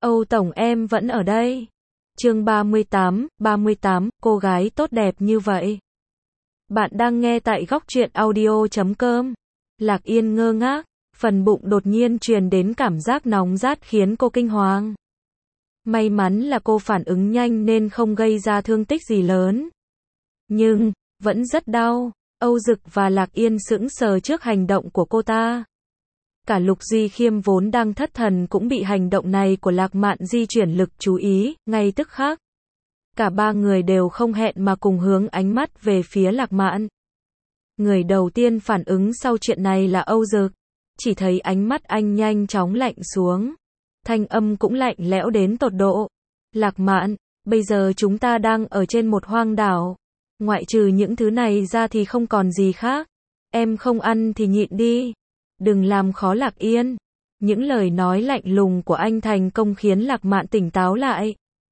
Âu Tổng em vẫn ở đây. Chương 38, cô gái tốt đẹp như vậy. Bạn đang nghe tại góc truyện audio.com. Lạc Yên ngơ ngác, phần bụng đột nhiên truyền đến cảm giác nóng rát khiến cô kinh hoàng. May mắn là cô phản ứng nhanh nên không gây ra thương tích gì lớn. Nhưng, vẫn rất đau. Âu Dực và Lạc Yên sững sờ trước hành động của cô ta. Cả Lục Di Khiêm vốn đang thất thần cũng bị hành động này của Lạc Mạn di chuyển lực chú ý, ngay tức khắc. Cả ba người đều không hẹn mà cùng hướng ánh mắt về phía Lạc Mạn. Người đầu tiên phản ứng sau chuyện này là Âu Dực. Chỉ thấy ánh mắt anh nhanh chóng lạnh xuống. Thanh âm cũng lạnh lẽo đến tột độ. Lạc Mạn, bây giờ chúng ta đang ở trên một hoang đảo. Ngoại trừ những thứ này ra thì không còn gì khác. Em không ăn thì nhịn đi. Đừng làm khó Lạc Yên. Những lời nói lạnh lùng của anh thành công khiến Lạc Mạn tỉnh táo lại.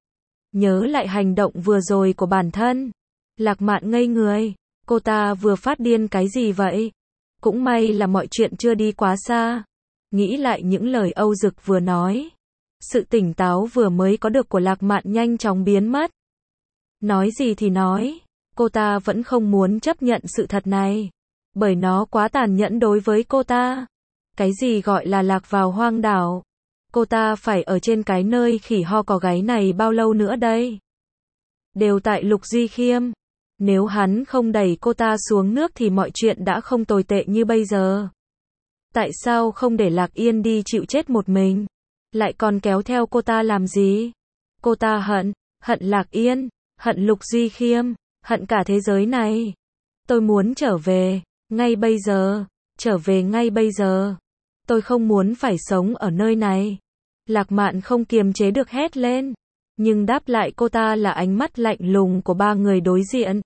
Nhớ lại hành động vừa rồi của bản thân. Lạc Mạn ngây người. Cô ta vừa phát điên cái gì vậy? Cũng may là mọi chuyện chưa đi quá xa. Nghĩ lại những lời Âu Dực vừa nói. Sự tỉnh táo vừa mới có được của Lạc Mạn nhanh chóng biến mất. Nói gì thì nói. Cô ta vẫn không muốn chấp nhận sự thật này. Bởi nó quá tàn nhẫn đối với cô ta. Cái gì gọi là lạc vào hoang đảo? Cô ta phải ở trên cái nơi khỉ ho có gáy này bao lâu nữa đây? Đều tại Lục Di Khiêm. Nếu hắn không đẩy cô ta xuống nước thì mọi chuyện đã không tồi tệ như bây giờ. Tại sao không để Lạc Yên đi chịu chết một mình? Lại còn kéo theo cô ta làm gì? Cô ta hận Lạc Yên, hận Lục Di Khiêm, hận cả thế giới này. Tôi muốn trở về, ngay bây giờ, trở về ngay bây giờ. Tôi không muốn phải sống ở nơi này. Lạc Mạn không kiềm chế được hét lên. Nhưng đáp lại cô ta là ánh mắt lạnh lùng của ba người đối diện.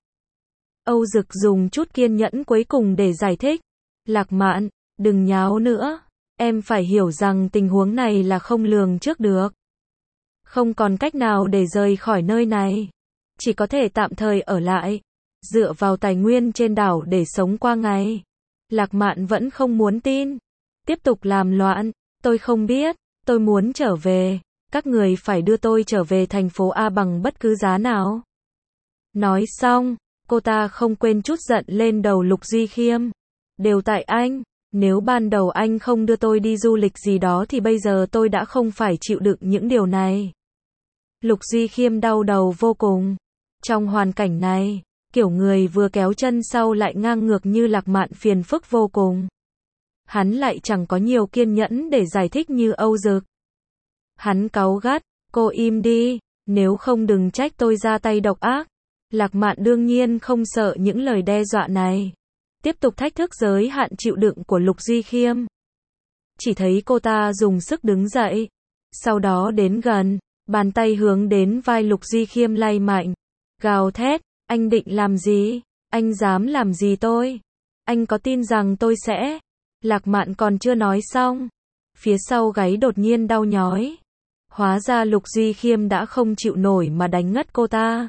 Âu Dực dùng chút kiên nhẫn cuối cùng để giải thích. Lạc Mạn, đừng nháo nữa. Em phải hiểu rằng tình huống này là không lường trước được. Không còn cách nào để rời khỏi nơi này. Chỉ có thể tạm thời ở lại. Dựa vào tài nguyên trên đảo để sống qua ngày. Lạc Mạn vẫn không muốn tin. Tiếp tục làm loạn. Tôi không biết. Tôi muốn trở về. Các người phải đưa tôi trở về thành phố A bằng bất cứ giá nào. Nói xong, cô ta không quên chút giận lên đầu Lục Di Khiêm. Đều tại anh. Nếu ban đầu anh không đưa tôi đi du lịch gì đó thì bây giờ tôi đã không phải chịu đựng những điều này. Lục Di Khiêm đau đầu vô cùng. Trong hoàn cảnh này, kiểu người vừa kéo chân sau lại ngang ngược như Lạc Mạn phiền phức vô cùng. Hắn lại chẳng có nhiều kiên nhẫn để giải thích như Âu Dực. Hắn cáu gắt, cô im đi, nếu không đừng trách tôi ra tay độc ác. Lạc Mạn đương nhiên không sợ những lời đe dọa này. Tiếp tục thách thức giới hạn chịu đựng của Lục Di Khiêm. Chỉ thấy cô ta dùng sức đứng dậy. Sau đó đến gần, bàn tay hướng đến vai Lục Di Khiêm lay mạnh. Gào thét, anh định làm gì? Anh dám làm gì tôi? Anh có tin rằng tôi sẽ... Lạc Mạn còn chưa nói xong. Phía sau gáy đột nhiên đau nhói. Hóa ra Lục Di Khiêm đã không chịu nổi mà đánh ngất cô ta.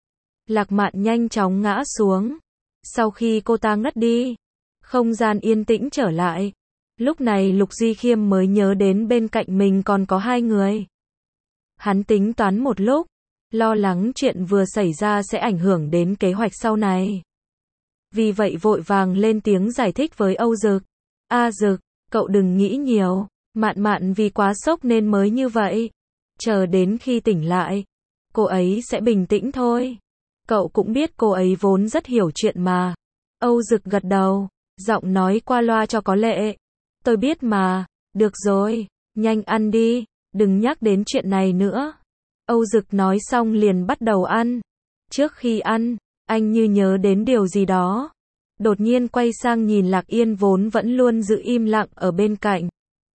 Lạc Mạn nhanh chóng ngã xuống. Sau khi cô ta ngất đi, không gian yên tĩnh trở lại. Lúc này Lục Di Khiêm mới nhớ đến bên cạnh mình còn có hai người. Hắn tính toán một lúc, lo lắng chuyện vừa xảy ra sẽ ảnh hưởng đến kế hoạch sau này. Vì vậy vội vàng lên tiếng giải thích với Âu Dực. A Dực, cậu đừng nghĩ nhiều, Mạn vì quá sốc nên mới như vậy. Chờ đến khi tỉnh lại, cô ấy sẽ bình tĩnh thôi. Cậu cũng biết cô ấy vốn rất hiểu chuyện mà. Âu Dực gật đầu, giọng nói qua loa cho có lệ. Tôi biết mà, được rồi, nhanh ăn đi, đừng nhắc đến chuyện này nữa. Âu Dực nói xong liền bắt đầu ăn. Trước khi ăn, anh như nhớ đến điều gì đó. Đột nhiên quay sang nhìn Lạc Yên vốn vẫn luôn giữ im lặng ở bên cạnh.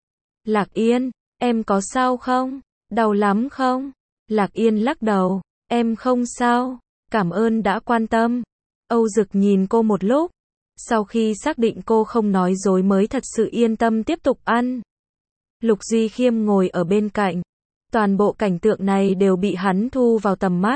Lạc Yên, em có sao không? Đau lắm không? Lạc Yên lắc đầu, em không sao. Cảm ơn đã quan tâm. Âu Dực nhìn cô một lúc. Sau khi xác định cô không nói dối mới thật sự yên tâm tiếp tục ăn. Lục Di Khiêm ngồi ở bên cạnh. Toàn bộ cảnh tượng này đều bị hắn thu vào tầm mắt.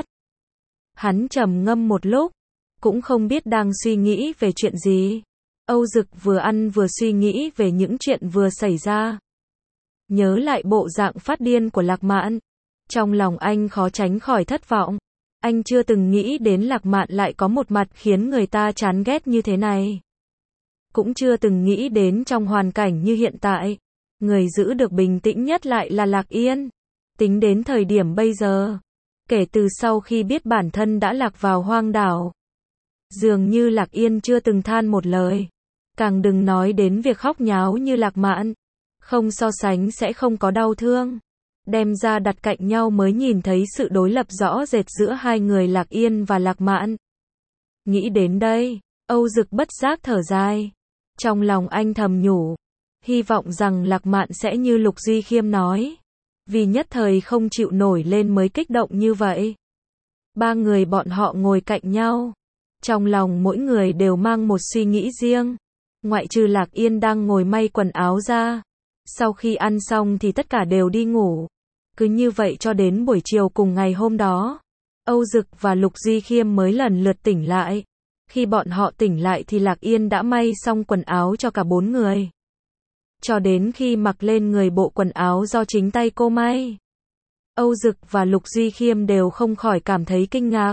Hắn trầm ngâm một lúc. Cũng không biết đang suy nghĩ về chuyện gì. Âu Dực vừa ăn vừa suy nghĩ về những chuyện vừa xảy ra. Nhớ lại bộ dạng phát điên của Lạc Mạn. Trong lòng anh khó tránh khỏi thất vọng. Anh chưa từng nghĩ đến Lạc Mạn lại có một mặt khiến người ta chán ghét như thế này. Cũng chưa từng nghĩ đến trong hoàn cảnh như hiện tại, người giữ được bình tĩnh nhất lại là Lạc Yên. Tính đến thời điểm bây giờ, kể từ sau khi biết bản thân đã lạc vào hoang đảo, dường như Lạc Yên chưa từng than một lời. Càng đừng nói đến việc khóc nháo như Lạc Mạn. Không so sánh sẽ không có đau thương. Đem ra đặt cạnh nhau mới nhìn thấy sự đối lập rõ rệt giữa hai người Lạc Yên và Lạc Mạn. Nghĩ đến đây, Âu Dực bất giác thở dài. Trong lòng anh thầm nhủ, hy vọng rằng Lạc Mạn sẽ như Lục Duy Khiêm nói. Vì nhất thời không chịu nổi lên mới kích động như vậy. Ba người bọn họ ngồi cạnh nhau. Trong lòng mỗi người đều mang một suy nghĩ riêng. Ngoại trừ Lạc Yên đang ngồi may quần áo ra. Sau khi ăn xong thì tất cả đều đi ngủ. Cứ như vậy cho đến buổi chiều cùng ngày hôm đó, Âu Dực và Lục Duy Khiêm mới lần lượt tỉnh lại. Khi bọn họ tỉnh lại thì Lạc Yên đã may xong quần áo cho cả bốn người. Cho đến khi mặc lên người bộ quần áo do chính tay cô may, Âu Dực và Lục Duy Khiêm đều không khỏi cảm thấy kinh ngạc.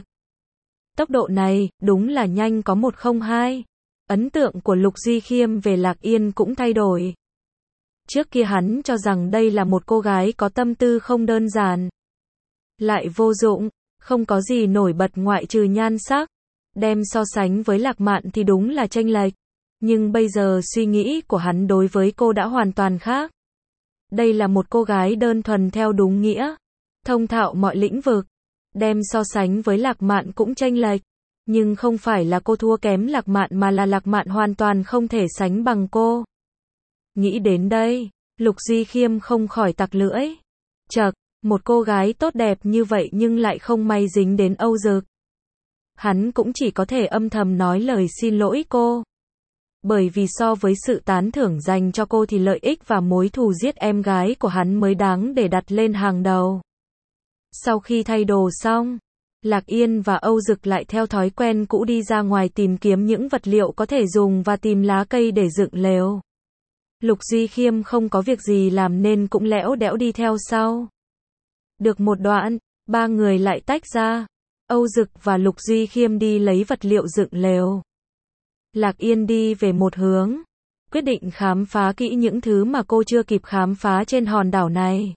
Tốc độ này, đúng là nhanh có 102. Ấn tượng của Lục Duy Khiêm về Lạc Yên cũng thay đổi. Trước kia hắn cho rằng đây là một cô gái có tâm tư không đơn giản, lại vô dụng, không có gì nổi bật ngoại trừ nhan sắc. Đem so sánh với Lạc Mạn thì đúng là chênh lệch. Nhưng bây giờ suy nghĩ của hắn đối với cô đã hoàn toàn khác. Đây là một cô gái đơn thuần theo đúng nghĩa, thông thạo mọi lĩnh vực. Đem so sánh với Lạc Mạn cũng chênh lệch. Nhưng không phải là cô thua kém Lạc Mạn mà là Lạc Mạn hoàn toàn không thể sánh bằng cô. Nghĩ đến đây, Lục Duy Khiêm không khỏi tặc lưỡi. Chậc, một cô gái tốt đẹp như vậy nhưng lại không may dính đến Âu Dực. Hắn cũng chỉ có thể âm thầm nói lời xin lỗi cô. Bởi vì so với sự tán thưởng dành cho cô thì lợi ích và mối thù giết em gái của hắn mới đáng để đặt lên hàng đầu. Sau khi thay đồ xong, Lạc Yên và Âu Dực lại theo thói quen cũ đi ra ngoài tìm kiếm những vật liệu có thể dùng và tìm lá cây để dựng lều. Lục Duy Khiêm không có việc gì làm nên cũng lẽo đẽo đi theo sau. Được một đoạn, ba người lại tách ra. Âu Dực và Lục Duy Khiêm đi lấy vật liệu dựng lều. Lạc Yên đi về một hướng, quyết định khám phá kỹ những thứ mà cô chưa kịp khám phá trên hòn đảo này.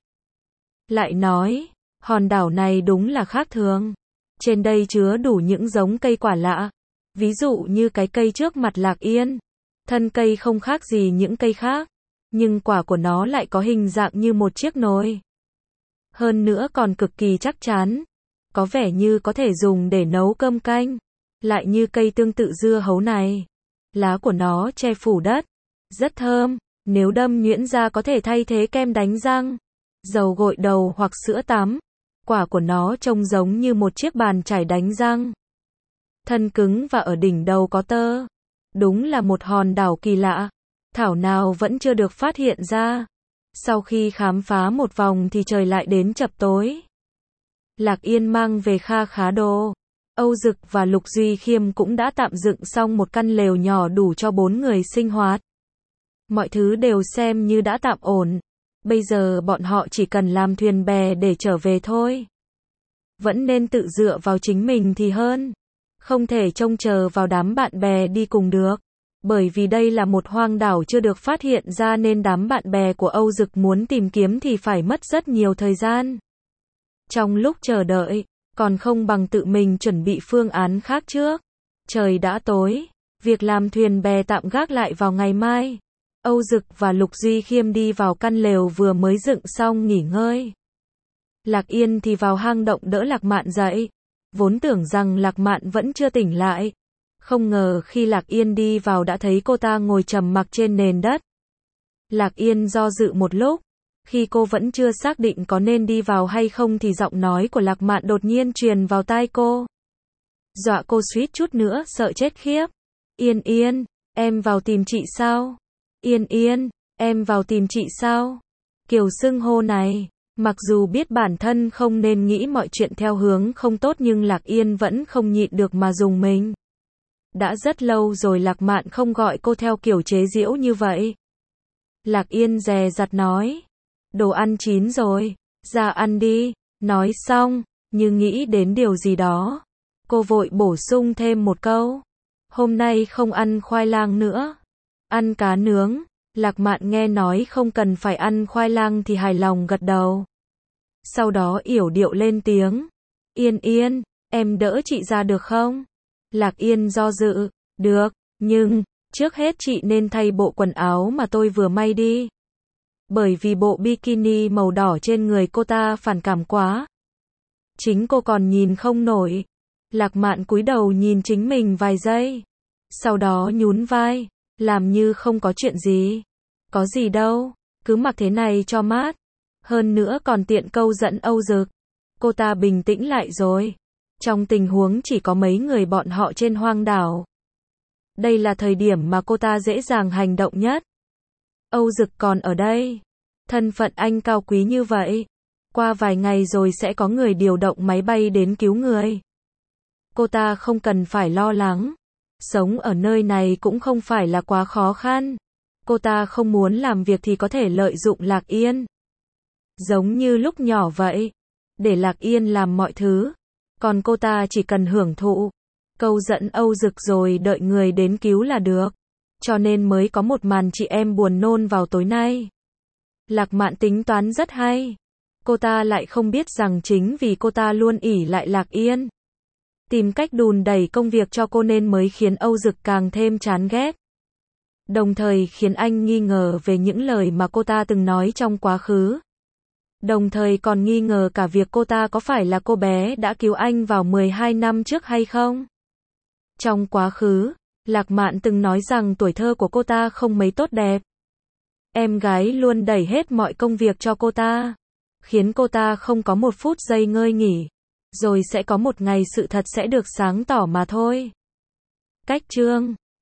Lại nói, hòn đảo này đúng là khác thường. Trên đây chứa đủ những giống cây quả lạ. Ví dụ như cái cây trước mặt Lạc Yên. Thân cây không khác gì những cây khác, nhưng quả của nó lại có hình dạng như một chiếc nồi. Hơn nữa còn cực kỳ chắc chắn. Có vẻ như có thể dùng để nấu cơm canh. Lại như cây tương tự dưa hấu này. Lá của nó che phủ đất. Rất thơm. Nếu đâm nhuyễn ra có thể thay thế kem đánh răng, dầu gội đầu hoặc sữa tắm. Quả của nó trông giống như một chiếc bàn chải đánh răng. Thân cứng và ở đỉnh đầu có tơ. Đúng là một hòn đảo kỳ lạ. Thảo nào vẫn chưa được phát hiện ra. Sau khi khám phá một vòng thì trời lại đến chập tối. Lạc Yên mang về kha khá đồ. Âu Dực và Lục Duy Khiêm cũng đã tạm dựng xong một căn lều nhỏ đủ cho 4 người sinh hoạt. Mọi thứ đều xem như đã tạm ổn. Bây giờ bọn họ chỉ cần làm thuyền bè để trở về thôi. Vẫn nên tự dựa vào chính mình thì hơn. Không thể trông chờ vào đám bạn bè đi cùng được. Bởi vì đây là một hoang đảo chưa được phát hiện ra nên đám bạn bè của Âu Dực muốn tìm kiếm thì phải mất rất nhiều thời gian. Trong lúc chờ đợi, còn không bằng tự mình chuẩn bị phương án khác trước. Trời đã tối, việc làm thuyền bè tạm gác lại vào ngày mai. Âu Dực và Lục Duy Khiêm đi vào căn lều vừa mới dựng xong nghỉ ngơi. Lạc Yên thì vào hang động đỡ Lạc Mạn dậy. Vốn tưởng rằng Lạc Mạn vẫn chưa tỉnh lại. Không ngờ khi Lạc Yên đi vào đã thấy cô ta ngồi trầm mặc trên nền đất. Lạc Yên do dự một lúc. Khi cô vẫn chưa xác định có nên đi vào hay không thì giọng nói của Lạc Mạn đột nhiên truyền vào tai cô. Dọa cô suýt chút nữa sợ chết khiếp. Yên Yên, em vào tìm chị sao? Yên Yên, em vào tìm chị sao? Kiểu xưng hô này, mặc dù biết bản thân không nên nghĩ mọi chuyện theo hướng không tốt nhưng Lạc Yên vẫn không nhịn được mà dùng mình. Đã rất lâu rồi Lạc Mạn không gọi cô theo kiểu chế giễu như vậy. Lạc Yên dè dặt nói. Đồ ăn chín rồi, ra ăn đi. Nói xong, như nghĩ đến điều gì đó, cô vội bổ sung thêm một câu. Hôm nay không ăn khoai lang nữa. Ăn cá nướng. Lạc Mạn nghe nói không cần phải ăn khoai lang thì hài lòng gật đầu. Sau đó yểu điệu lên tiếng. Yên Yên, em đỡ chị ra được không? Lạc Yên do dự. Được, nhưng, trước hết chị nên thay bộ quần áo mà tôi vừa may đi. Bởi vì bộ bikini màu đỏ trên người cô ta phản cảm quá. Chính cô còn nhìn không nổi. Lạc Mạn cúi đầu nhìn chính mình vài giây. Sau đó nhún vai, làm như không có chuyện gì. Có gì đâu, cứ mặc thế này cho mát. Hơn nữa còn tiện câu dẫn Âu Dực. Cô ta bình tĩnh lại rồi. Trong tình huống chỉ có mấy người bọn họ trên hoang đảo. Đây là thời điểm mà cô ta dễ dàng hành động nhất. Âu Dực còn ở đây. Thân phận anh cao quý như vậy. Qua vài ngày rồi sẽ có người điều động máy bay đến cứu người. Cô ta không cần phải lo lắng. Sống ở nơi này cũng không phải là quá khó khăn. Cô ta không muốn làm việc thì có thể lợi dụng Lạc Yên. Giống như lúc nhỏ vậy. Để Lạc Yên làm mọi thứ. Còn cô ta chỉ cần hưởng thụ. Câu dẫn Âu Dực rồi đợi người đến cứu là được. Cho nên mới có một màn chị em buồn nôn vào tối nay. Lạc Mạn tính toán rất hay. Cô ta lại không biết rằng chính vì cô ta luôn ỷ lại Lạc Yên. Tìm cách đùn đẩy công việc cho cô nên mới khiến Âu Dực càng thêm chán ghét. Đồng thời khiến anh nghi ngờ về những lời mà cô ta từng nói trong quá khứ. Đồng thời còn nghi ngờ cả việc cô ta có phải là cô bé đã cứu anh vào 12 năm trước hay không. Trong quá khứ, Lạc Mạn từng nói rằng tuổi thơ của cô ta không mấy tốt đẹp. Em gái luôn đẩy hết mọi công việc cho cô ta, khiến cô ta không có một phút giây ngơi nghỉ. Rồi sẽ có một ngày sự thật sẽ được sáng tỏ mà thôi. Cách chương